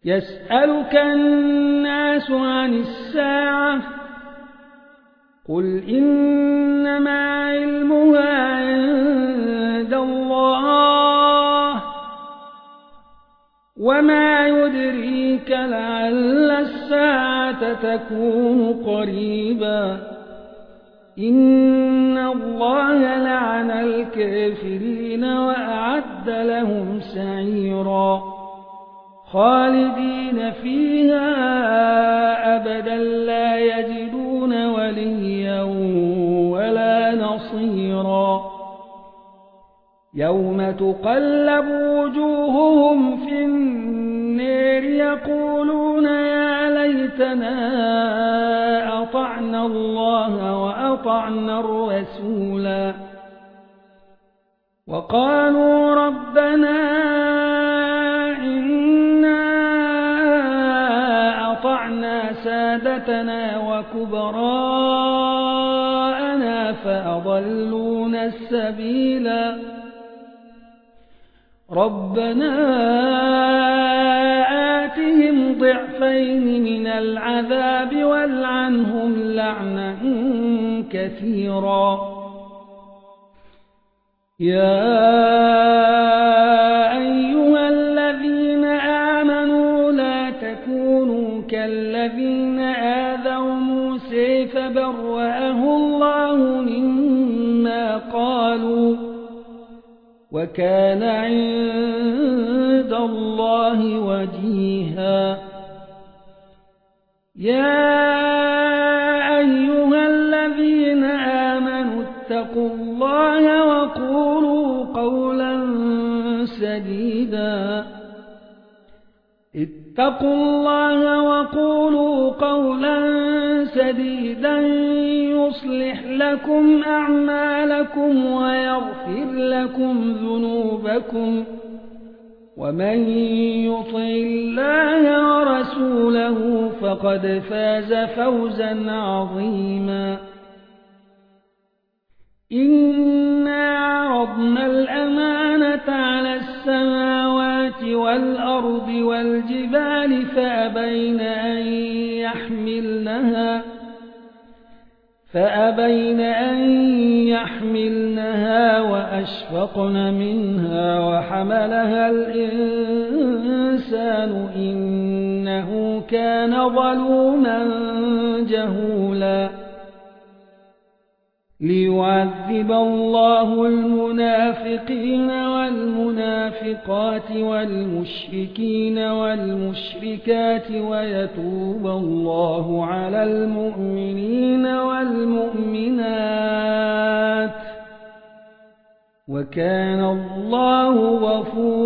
يسألك الناس عن الساعة قل إنما علمها عند الله وما يدريك لعل الساعة تكون قريبا إن الله لعن الكافرين وأعد لهم سعيرا خالدين فيها أبدا لا يجدون وليا ولا نصيرا يوم تقلب وجوههم في النار يقولون يا ليتنا أطعنا الله وأطعنا الرسولا وقالوا ربنا إنا أطعنا سادتنا وكبراءنا فأضلونا السبيلا ربنا آتهم ضعفين من العذاب والعنهم لعنا كثيرا يا أيها الذين آمنوا لا تكونوا كالذين آذوا موسى فبرأه الله مما قالوا وكان عند الله وجيها يا أيها الذين آمنوا اتقوا الله وقولوا قولا سديدا يصلح لكم أعمالكم ويغفر لكم ذنوبكم ومن يطع الله ورسوله فقد فاز فوزا عظيما إنا عرضنا الأمانة على السماوات والأرض والجبال فأبين أن يحملنها وأشفقن منها وحملها الإنسان إنه كان ظلوما جهولا ليعذب الله المنافقين والمنافقات والمشركين والمشركات ويتوب الله على المؤمنين والمؤمنات وكان الله غفورا